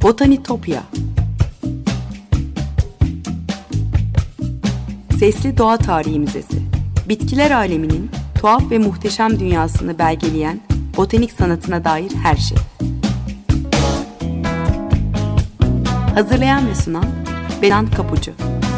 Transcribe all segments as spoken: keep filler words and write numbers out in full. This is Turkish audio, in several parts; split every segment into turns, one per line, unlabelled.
Botanitopya. Sesli Doğa Tarihi Müzesi. Bitkiler aleminin tuhaf ve muhteşem dünyasını belgeleyen botanik sanatına dair her şey. Hazırlayan ve sunan Benan Kapucu.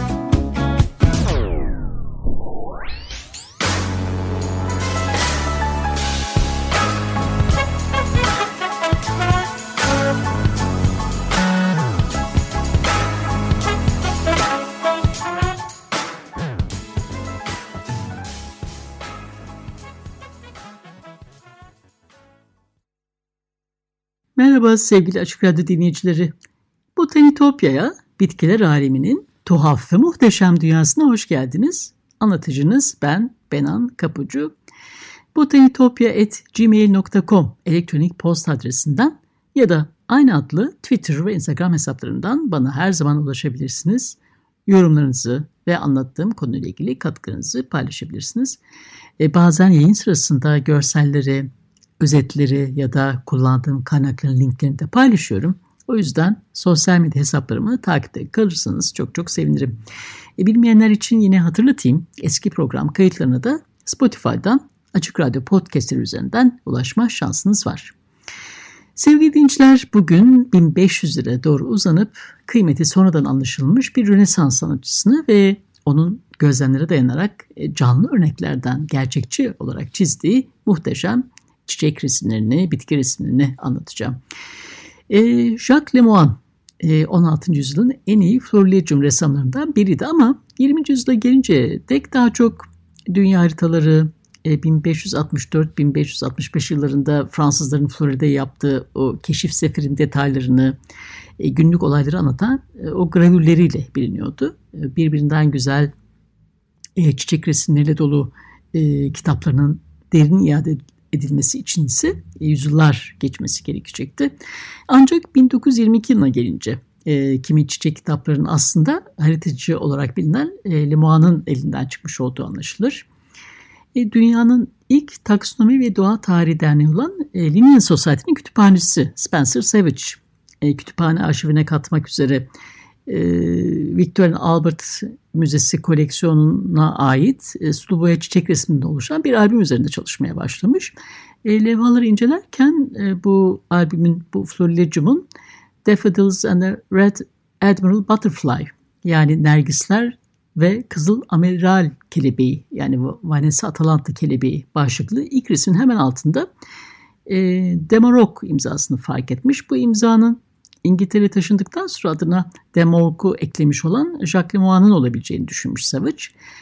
Merhaba sevgili Açık Radyo dinleyicileri. Botanitopya'ya, bitkiler aleminin tuhaf ve muhteşem dünyasına hoş geldiniz. Anlatıcınız ben Benan Kapucu. botanitopya at gmail nokta com elektronik posta adresinden ya da aynı adlı Twitter ve Instagram hesaplarından bana her zaman ulaşabilirsiniz. Yorumlarınızı ve anlattığım konuyla ilgili katkınızı paylaşabilirsiniz. E, bazen yayın sırasında görselleri, özetleri ya da kullandığım kaynakların linklerini de paylaşıyorum. O yüzden sosyal medya hesaplarımı takipte kalırsanız çok çok sevinirim. E, bilmeyenler için yine hatırlatayım. Eski program kayıtlarına da Spotify'dan Açık Radyo Podcast'leri üzerinden ulaşma şansınız var. Sevgili dinleyiciler, bugün bin beş yüz liraya doğru uzanıp kıymeti sonradan anlaşılmış bir Rönesans sanatçısını ve onun gözlemlere dayanarak canlı örneklerden gerçekçi olarak çizdiği muhteşem çiçek resimlerini, bitki resimlerini anlatacağım. E, Jacques Lemoine e, on altıncı yüzyılın en iyi florilegium ressamlarından biriydi ama yirminci yüzyıla gelince dek daha çok dünya haritaları, e, bin beş yüz altmış dört bin beş yüz altmış beş yıllarında Fransızların Florida'ya yaptığı o keşif seferin detaylarını, e, günlük olayları anlatan e, o gravürleriyle biliniyordu. E, birbirinden güzel e, çiçek resimleriyle dolu e, kitaplarının derin iade edilmesi için ise yüzyıllar geçmesi gerekecekti. Ancak bin dokuz yüz yirmi iki yılına gelince e, kimi çiçek kitaplarının aslında haritacı olarak bilinen e, Lemoine'ın elinden çıkmış olduğu anlaşılır. E, dünyanın ilk taksonomi ve doğa tarihi derneği olan e, Linnean Society'nin kütüphanesi Spencer Savage e, kütüphane arşivine katmak üzere e, Victor and Albert Müzesi koleksiyonuna ait e, sulu boya çiçek resminde oluşan bir albüm üzerinde çalışmaya başlamış. E, levhaları incelerken e, bu albümün, bu florilegium'un Daffodils and the Red Admiral Butterfly, yani nergisler ve kızıl amiral kelebeği, yani Vanessa Atalanta kelebeği başlıklı ilk resmin hemen altında e, Demarok imzasını fark etmiş. Bu imzanın İngiltere'ye taşındıktan sonra adına Demorg'u eklemiş olan Jacques Lemoine'ın olabileceğini düşünmüş Savage.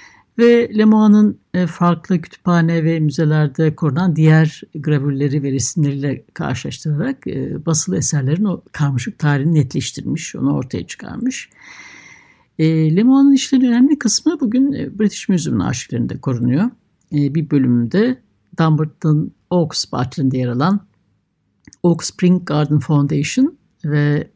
Ve Lemoine'ın farklı kütüphane ve müzelerde korunan diğer gravürleri ve resimleriyle karşılaştırarak basılı eserlerin o karmaşık tarihini netleştirmiş, onu ortaya çıkarmış. Lemoine'ın işlerinin önemli kısmı bugün British Museum'un arşivlerinde korunuyor. Bir bölümünde Dumbarton Oaks bahçelerinde yer alan Oak Spring Garden Foundation ve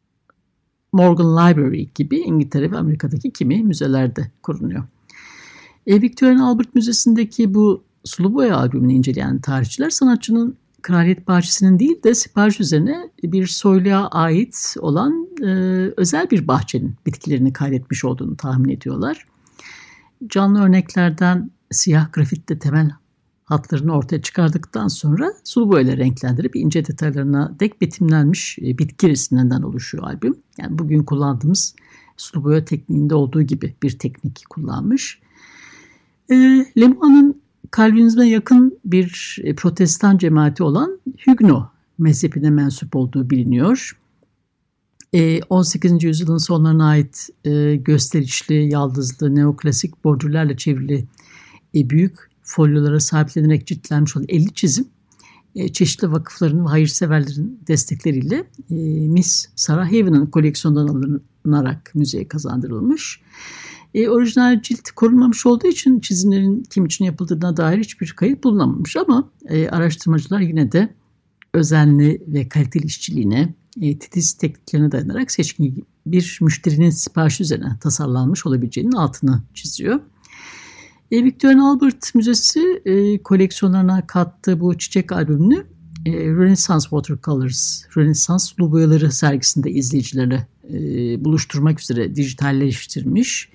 Morgan Library gibi İngiltere ve Amerika'daki kimi müzelerde korunuyor. E, Victor and Albert Müzesi'ndeki bu sulu boya albümünü inceleyen tarihçiler sanatçının Kraliyet Bahçesi'nin değil de sipariş üzerine bir soyluğa ait olan e, özel bir bahçenin bitkilerini kaydetmiş olduğunu tahmin ediyorlar. Canlı örneklerden siyah grafitle temel hatlarını ortaya çıkardıktan sonra sulu boyayla renklendirip ince detaylarına dek betimlenmiş bitki resimlerinden oluşuyor albüm. Yani bugün kullandığımız sulu boya tekniğinde olduğu gibi bir teknik kullanmış. E, Lemoine'ın Kalvinizme yakın bir protestan cemaati olan Huguenot mezhebine mensup olduğu biliniyor. E, on sekizinci yüzyılın sonlarına ait e, gösterişli, yaldızlı, neoklasik bordürlerle çevrili e, büyük folyolara sahiplenerek ciltlenmiş olan elli çizim e, çeşitli vakıfların ve hayırseverlerin destekleriyle e, Miss Sarah Haven'ın koleksiyonundan alınarak müzeye kazandırılmış. E, orijinal cilt korunmamış olduğu için çizimlerin kim için yapıldığına dair hiçbir kayıt bulunamamış ama e, araştırmacılar yine de özenli ve kaliteli işçiliğine, e, titiz tekniklerine dayanarak seçkin bir müşterinin siparişi üzerine tasarlanmış olabileceğinin altını çiziyor. E, Victor and Albert Müzesi e, koleksiyonlarına kattığı bu çiçek albümünü e, Renaissance Watercolors, Rönesans sulu boyaları sergisinde izleyicilerle e, buluşturmak üzere dijitalleştirmiş.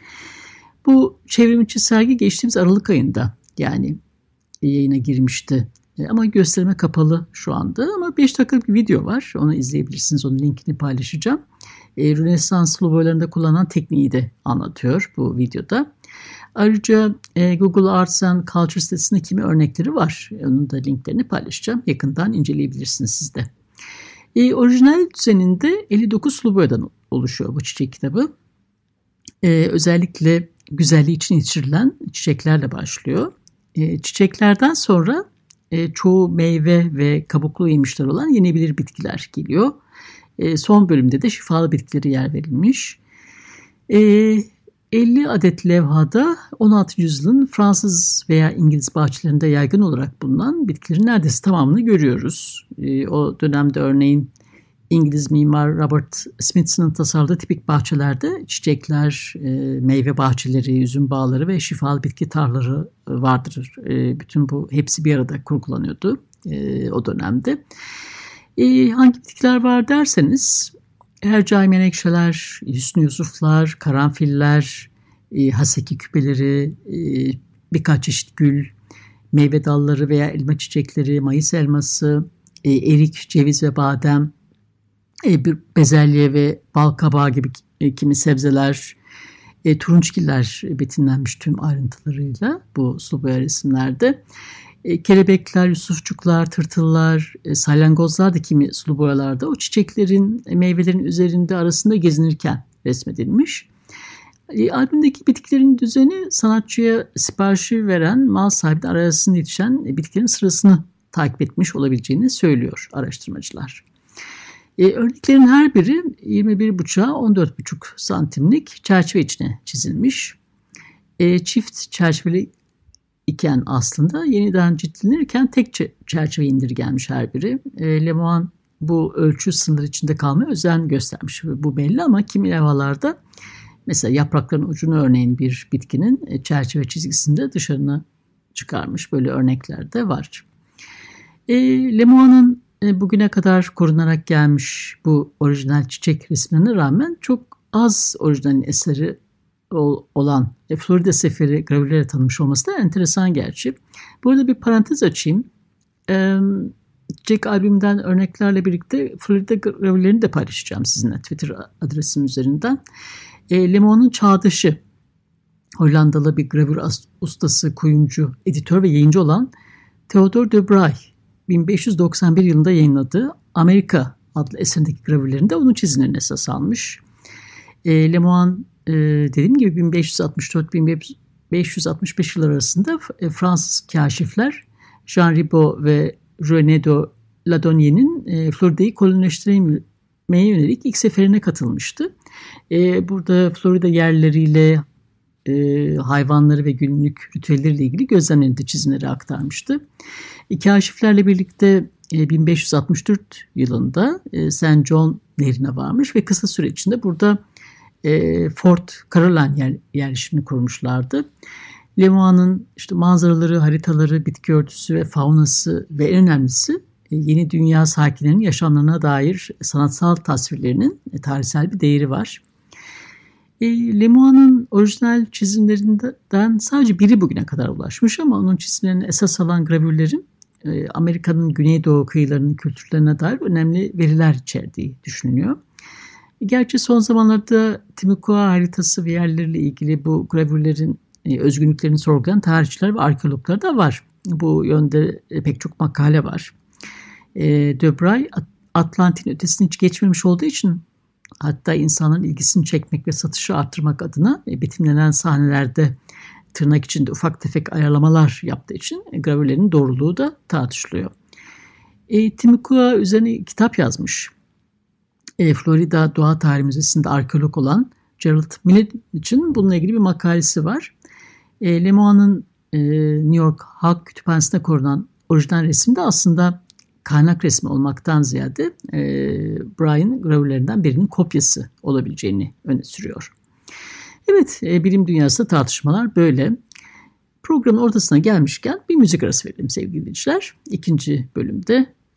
Bu çevrimiçi sergi geçtiğimiz Aralık ayında yani yayına girmişti. E, ama gösterime kapalı şu anda. Ama beş dakikalık bir video var. Onu izleyebilirsiniz. Onun linkini paylaşacağım. E, Rönesans sulu boyalarında kullanılan tekniği de anlatıyor bu videoda. Ayrıca e, Google Arts and Culture sitesinde kimi örnekleri var. Onun da linklerini paylaşacağım. Yakından inceleyebilirsiniz siz de. E, orijinal düzeninde elli dokuz sulu boyadan oluşuyor bu çiçek kitabı. E, özellikle güzelliği için yetiştirilen çiçeklerle başlıyor. E, çiçeklerden sonra e, çoğu meyve ve kabuklu yemişler olan yenebilir bitkiler geliyor. E, son bölümde de şifalı bitkilere yer verilmiş. E, elli adet levhada on altıncı yüzyılın Fransız veya İngiliz bahçelerinde yaygın olarak bulunan bitkilerin neredeyse tamamını görüyoruz. E, o dönemde örneğin İngiliz mimar Robert Smithson'ın tasarladığı tipik bahçelerde çiçekler, e, meyve bahçeleri, üzüm bağları ve şifalı bitki tarlaları vardır. E, bütün bu hepsi bir arada kurgulanıyordu e, o dönemde. E, hangi bitkiler var derseniz hercai menekşeler, hüsnü yusuflar, karanfiller, e, haseki küpeleri, e, birkaç çeşit gül, meyve dalları veya elma çiçekleri, mayıs elması, e, erik, ceviz ve badem, e, bir bezelye ve bal kabağı gibi e, kimi sebzeler, e, turunçgiller betimlenmiş tüm ayrıntılarıyla bu sulu boya resimlerde. E, kelebekler, yusufçuklar, tırtıllar, e, salyangozlar da kimi sulu boyalarda o çiçeklerin, e, meyvelerin üzerinde arasında gezinirken resmedilmiş. E, albümdeki bitkilerin düzeni sanatçıya siparişi veren mal sahibinin arasında yetişen e, bitkilerin sırasını takip etmiş olabileceğini söylüyor araştırmacılar. E, örneklerin her biri yirmi bir buçuğa on dört buçuk santimlik çerçeve içine çizilmiş. E, çift çerçeveli iken aslında yeniden ciltlenirken tek çerçeve indirgenmiş her biri. E, Lemoine bu ölçü sınırı içinde kalmaya özen göstermiş. Bu belli ama kimi levhalarda mesela yaprakların ucunu örneğin bir bitkinin çerçeve çizgisinde dışarına çıkarmış. Böyle örnekler de var. E, Lemoine'ın e, bugüne kadar korunarak gelmiş bu orijinal çiçek resimlerine rağmen çok az orijinal eseri olan e, Florida seferi gravürlere tanınmış olması da enteresan gerçi. Burada bir parantez açayım. E, Jack albümünden örneklerle birlikte Florida gravürlerini de paylaşacağım sizinle Twitter adresim üzerinden. E, Lemoine'un çağdaşı Hollandalı bir gravür ustası, kuyumcu, editör ve yayıncı olan Theodore de Bry bin beş yüz doksan bir yılında yayınladığı Amerika adlı eserindeki gravürlerinde onun çizimlerini esas almış. E, Lemoine e, dediğim gibi bin beş yüz altmış dört bin beş yüz altmış beş yılları arasında e, Fransız kaşifler Jean Ribot ve René de Laudonnière'nin e, Florida'yı kolonileştirmeye yönelik ilk seferine katılmıştı. E, burada Florida yerleriyle, e, hayvanları ve günlük ritüelleriyle ilgili gözlemlerinde çizimleri aktarmıştı. E, kaşiflerle birlikte e, bin beş yüz altmış dört yılında e, Saint John nehrine varmış ve kısa süre içinde burada e, Fort Caroline yer, yerleşimini kurmuşlardı. Lemoine'ın işte manzaraları, haritaları, bitki örtüsü ve faunası ve en önemlisi e, yeni dünya sakinlerinin yaşamlarına dair sanatsal tasvirlerinin e, tarihsel bir değeri var. E, Lemoine'ın orijinal çizimlerinden sadece biri bugüne kadar ulaşmış ama onun çizimlerini esas alan gravürlerin e, Amerika'nın güneydoğu kıyılarının kültürlerine dair önemli veriler içerdiği düşünülüyor. E, gerçi son zamanlarda Timucua haritası ve yerleriyle ilgili bu gravürlerin e, özgünlüklerini sorgulayan tarihçiler ve arkeologlar da var. Bu yönde e, pek çok makale var. E, de Bry Atlantik'in ötesini hiç geçmemiş olduğu için hatta insanların ilgisini çekmek ve satışı arttırmak adına e, betimlenen sahnelerde tırnak içinde ufak tefek ayarlamalar yaptığı için e, gravürlerin doğruluğu da tartışılıyor. E, Timucua üzerine kitap yazmış. E, Florida Doğa Tarihi Müzesi'nde arkeolog olan Gerald Millet için bununla ilgili bir makalesi var. E, Lemoine'ın e, New York Halk Kütüphanesi'nde korunan orijinal resim de aslında kaynak resmi olmaktan ziyade e, Bry'ın gravürlerinden birinin kopyası olabileceğini öne sürüyor. Evet, e, bilim dünyasında tartışmalar böyle. Programın ortasına gelmişken bir müzik arası verelim sevgili dinleyiciler. İkinci bölümde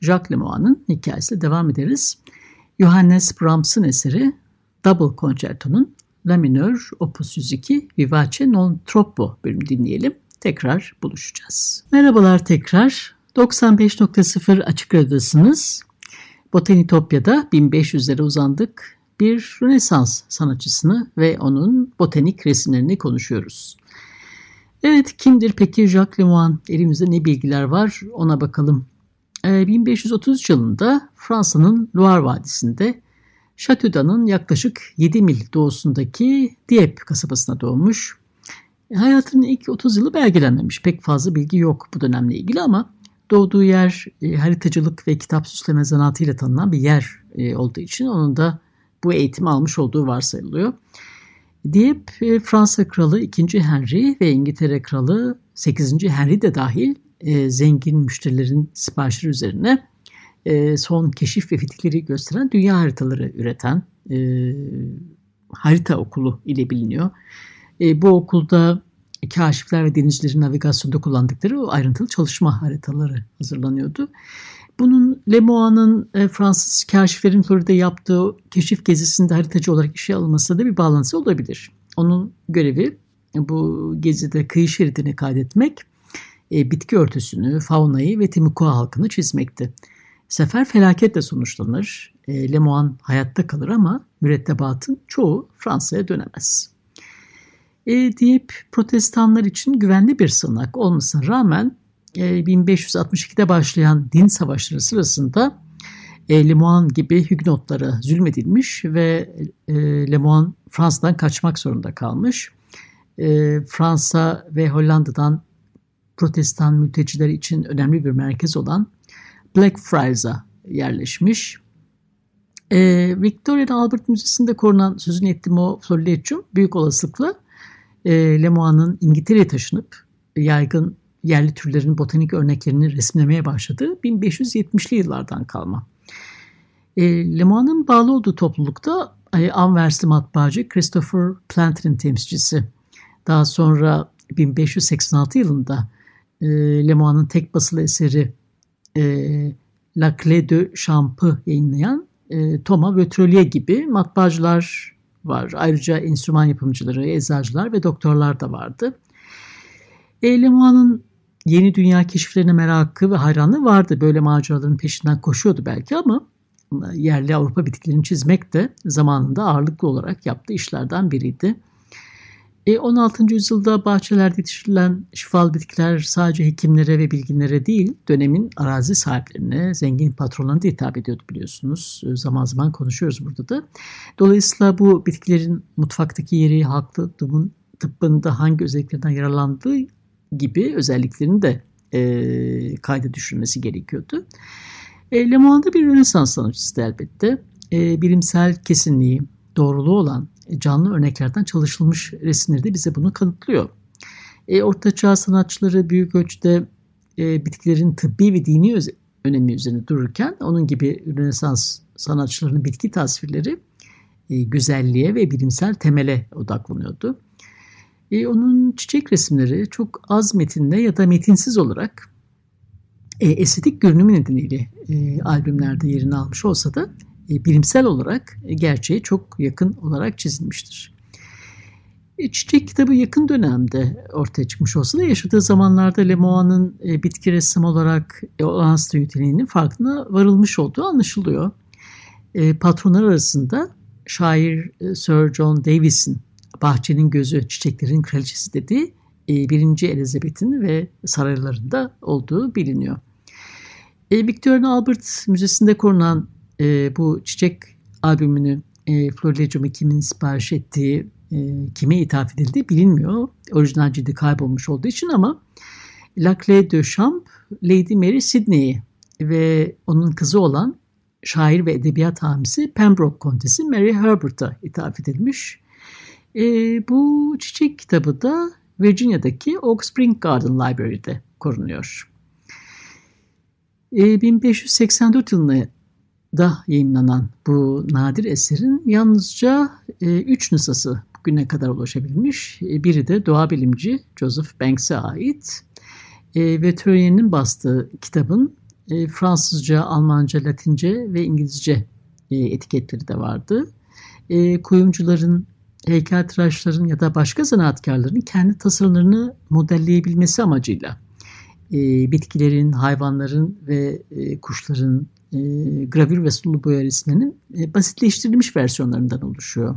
Jacques Lemoine'ın hikayesiyle devam ederiz. Johannes Brahms'ın eseri Double Concerto'nun La minör Opus yüz iki Vivace non troppo bölümünü dinleyelim. Tekrar buluşacağız. Merhabalar tekrar. doksan beş nokta sıfır Açık Radyo'dasınız. Botanitopya'da bin beş yüzlere uzandık. Bir Rönesans sanatçısını ve onun botanik resimlerini konuşuyoruz. Evet, kimdir peki Jacques Lemoine? Elimizde ne bilgiler var ona bakalım. Ee, bin beş yüz otuz üç yılında Fransa'nın Loire Vadisi'nde Châteaudun'un yaklaşık yedi mil doğusundaki Dieppe kasabasına doğmuş. E, hayatının ilk otuz yılı belgelenmemiş. Pek fazla bilgi yok bu dönemle ilgili ama doğduğu yer e, haritacılık ve kitap süsleme zanaatıyla tanınan bir yer e, olduğu için onun da bu eğitimi almış olduğu varsayılıyor. Dieppe, e, Fransa Kralı ikinci. Henry ve İngiltere Kralı sekizinci. Henry de dahil e, zengin müşterilerin siparişleri üzerine e, son keşif ve fitihleri gösteren dünya haritaları üreten e, harita okulu ile biliniyor. E, bu okulda kaşifler ve denizcilerin navigasyonda kullandıkları o ayrıntılı çalışma haritaları hazırlanıyordu. Bunun Lemoine'ın e, Fransız kaşiflerin Florida'da yaptığı keşif gezisinde haritacı olarak işe alınmasına da bir bağlantısı olabilir. Onun görevi bu gezide kıyı şeridini kaydetmek, e, bitki örtüsünü, faunayı ve Timucua halkını çizmekti. Sefer felaketle sonuçlanır. E, Lemoine hayatta kalır ama mürettebatın çoğu Fransa'ya dönemez. E, Dieppe Protestanlar için güvenli bir sığınak olmasına rağmen e, bin beş yüz altmış ikide başlayan din savaşları sırasında e, Lemoine gibi Huguenotlara zulmedilmiş ve e, Lemoine Fransa'dan kaçmak zorunda kalmış. E, Fransa ve Hollanda'dan Protestan mülteciler için önemli bir merkez olan Blackfriars'a yerleşmiş. E, Victoria Albert Müzesi'nde korunan sözünü ettiğim o florilegium büyük olasılıkla e, Lemoine'ın İngiltere'ye taşınıp yaygın yerli türlerin botanik örneklerini resimlemeye başladığı bin beş yüz yetmişli yıllardan kalma. E, Lemoine'ın bağlı olduğu toplulukta e, Anversli matbaacı Christopher Plantin'in temsilcisi. Daha sonra bin beş yüz seksen altı yılında e, Lemoine'ın tek basılı eseri e, La Clé de Champ'ı yayınlayan e, Thomas Vautrelier gibi matbaacılar var. Ayrıca enstrüman yapımcıları, eczacılar ve doktorlar da vardı. E, Lemoine'ın yeni dünya keşiflerine merakı ve hayranlığı vardı. Böyle maceraların peşinden koşuyordu belki ama yerli Avrupa bitkilerini çizmek de zamanında ağırlıklı olarak yaptığı işlerden biriydi. E, on altıncı yüzyılda bahçelerde yetiştirilen şifalı bitkiler sadece hekimlere ve bilginlere değil, dönemin arazi sahiplerine, zengin patronlarına da hitap ediyordu biliyorsunuz. Zaman zaman konuşuyoruz burada da. Dolayısıyla bu bitkilerin mutfaktaki yeri, halk tıbbın, tıbbında hangi özelliklerden yararlandığı gibi özelliklerini de e, kayda düşürmesi gerekiyordu. E, Lemoine'da bir Rönesans sanatçısı elbette. E, bilimsel kesinliği, doğruluğu olan canlı örneklerden çalışılmış resimleri de bize bunu kanıtlıyor. E, Orta Çağ sanatçıları büyük ölçüde e, bitkilerin tıbbi ve dini öz- önemi üzerine dururken onun gibi Rönesans sanatçılarının bitki tasvirleri e, güzelliğe ve bilimsel temele odaklanıyordu. E, onun çiçek resimleri çok az metinle ya da metinsiz olarak e, estetik görünümü nedeniyle e, albümlerde yerini almış olsa da e, bilimsel olarak e, gerçeğe çok yakın olarak çizilmiştir. E, çiçek kitabı yakın dönemde ortaya çıkmış olsa da yaşadığı zamanlarda Lemoine'ın e, bitki ressam olarak e, olağanüstü niteliğinin farkına varılmış olduğu anlaşılıyor. E, patronlar arasında şair e, Sir John Davies'in bahçenin gözü, çiçeklerin kraliçesi dediği e, birinci Elizabeth'in ve saraylarında olduğu biliniyor. E, Victoria Albert Müzesi'nde korunan e, bu çiçek albümünü e, Florilegium'u kimin sipariş ettiği, e, kime ithaf edildiği bilinmiyor. Orijinal cildi kaybolmuş olduğu için ama La Clé de Champ, Lady Mary Sidney'i ve onun kızı olan şair ve edebiyat hamisi Pembroke Kontesi Mary Herbert'a ithaf edilmiş. E, bu çiçek kitabı da Virginia'daki Oak Spring Garden Library'de korunuyor. E, bin beş yüz seksen dört yılında yayınlanan bu nadir eserin yalnızca e, üç nüshası bugüne kadar ulaşabilmiş. E, biri de doğa bilimci Joseph Banks'e ait. E, Veterinary'nin bastığı kitabın e, Fransızca, Almanca, Latince ve İngilizce e, etiketleri de vardı. E, kuyumcuların, heykeltıraşların ya da başka zanaatkarların kendi tasarımlarını modelleyebilmesi amacıyla e, bitkilerin, hayvanların ve e, kuşların e, gravür ve sulu boya resimlerinin e, basitleştirilmiş versiyonlarından oluşuyor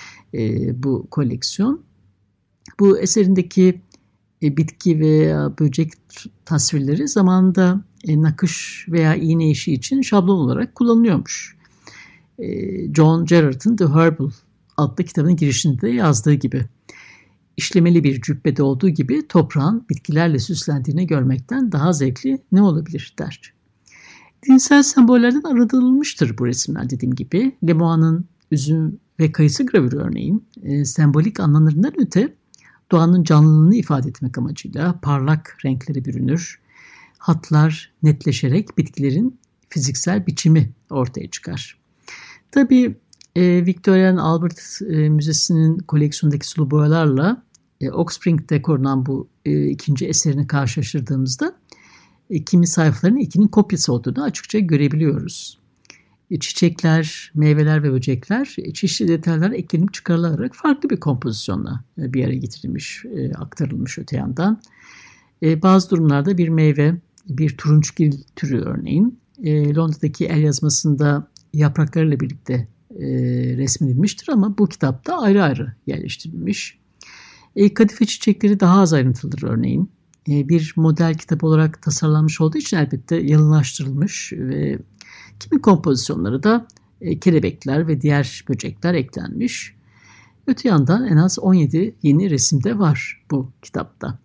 e, bu koleksiyon. Bu eserindeki e, bitki veya böcek tasvirleri zamanında e, nakış veya iğne işi için şablon olarak kullanılıyormuş. E, John Gerard'ın The Herbal adlı kitabın girişinde de yazdığı gibi. İşlemeli bir cübbede olduğu gibi toprağın bitkilerle süslendiğini görmekten daha zevkli ne olabilir der. Dinsel sembollerden arındırılmıştır bu resimler dediğim gibi. Lemoine'ın üzüm ve kayısı gravürü örneğin e, sembolik anlamlarından öte doğanın canlılığını ifade etmek amacıyla parlak renklere bürünür. Hatlar netleşerek bitkilerin fiziksel biçimi ortaya çıkar. Tabii e, Victoria and Albert e, Müzesi'nin koleksiyondaki sulu boyalarla e, Oak Spring'de korunan bu e, ikinci eserini karşılaştırdığımızda e, kimi sayfaların ikinin kopyası olduğunu açıkça görebiliyoruz. E, çiçekler, meyveler ve böcekler e, çeşitli detaylar eklenip çıkarılarak farklı bir kompozisyonla e, bir araya getirilmiş, e, aktarılmış öte yandan. E, bazı durumlarda bir meyve, bir turunçgil türü örneğin e, Londra'daki el yazmasında yapraklarıyla birlikte e, resmedilmiştir ama bu kitapta ayrı ayrı yerleştirilmiş. E, kadife çiçekleri daha az ayrıntılıdır örneğin. E, bir model kitap olarak tasarlanmış olduğu için elbette yalınlaştırılmış ve kimi kompozisyonları da e, kelebekler ve diğer böcekler eklenmiş. Öte yandan en az on yedi yeni resim de var bu kitapta.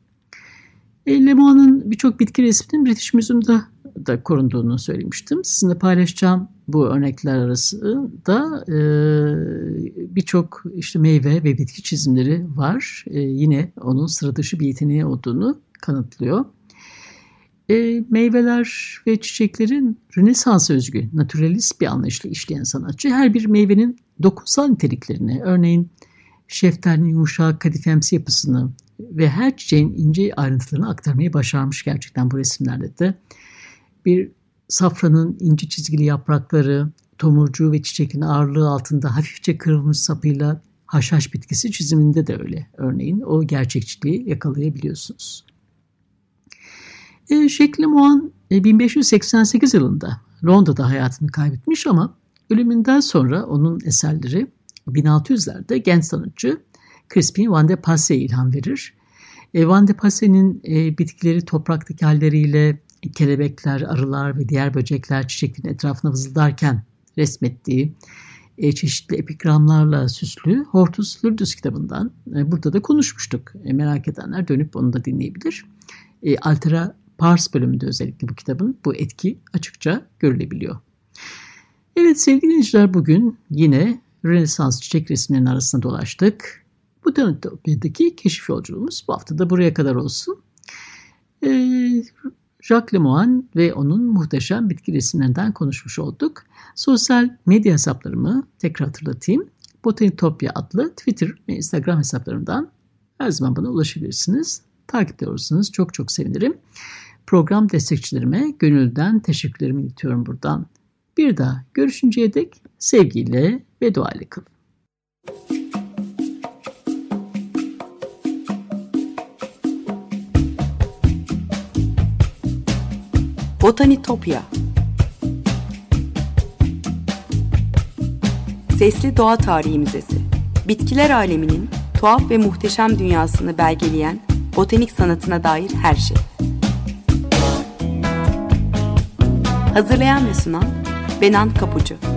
E, Lemoine'ın birçok bitki resminin British Museum'da da korunduğunu söylemiştim. Sizinle paylaşacağım bu örnekler arasında e, birçok işte meyve ve bitki çizimleri var. E, yine onun sıra dışı bir yeteneği olduğunu kanıtlıyor. E, meyveler ve çiçeklerin Rönesans'a özgü naturalist bir anlayışla işleyen sanatçı her bir meyvenin dokunsal niteliklerini, örneğin şeftalinin yumuşak kadifemsi yapısını ve her çiçeğin ince ayrıntılarını aktarmayı başarmış gerçekten bu resimlerde de. Bir safranın ince çizgili yaprakları, tomurcuğu ve çiçeğin ağırlığı altında hafifçe kırılmış sapıyla haşhaş bitkisi çiziminde de öyle. Örneğin o gerçekçiliği yakalayabiliyorsunuz. E, Jacques Lemoine e, bin beş yüz seksen sekiz yılında Londra'da hayatını kaybetmiş ama ölümünden sonra onun eserleri bin altı yüzlerde genç sanatçı Crispin Van de Passe'ye ilham verir. E, Van de Passe'nin e, bitkileri topraktaki halleriyle kelebekler, arılar ve diğer böcekler çiçeklerin etrafına vızıldarken resmettiği e, çeşitli epigramlarla süslü Hortus Lurdus kitabından e, burada da konuşmuştuk. E, merak edenler dönüp onu da dinleyebilir. E, Altera Pars bölümünde özellikle bu kitabın bu etki açıkça görülebiliyor. Evet sevgili dinleyiciler, bugün yine Rönesans çiçek resimlerinin arasında dolaştık. Bu Botanitopya'daki keşif yolculuğumuz bu hafta da buraya kadar olsun. Ee, Jacques Lemoine ve onun muhteşem bitki resimlerinden konuşmuş olduk. Sosyal medya hesaplarımı tekrar hatırlatayım. Botanitopya adlı Twitter ve Instagram hesaplarımdan her zaman bana ulaşabilirsiniz. Takipte olursanız çok çok sevinirim. Program destekçilerime gönülden teşekkürlerimi iletiyorum buradan. Bir daha görüşünceye dek sevgiyle ve duayla kalın.
Botanitopya. Sesli Doğa Tarihi Müzesi. Bitkiler aleminin tuhaf ve muhteşem dünyasını belgeleyen botanik sanatına dair her şey. Hazırlayan ve sunan Benan Kapucu.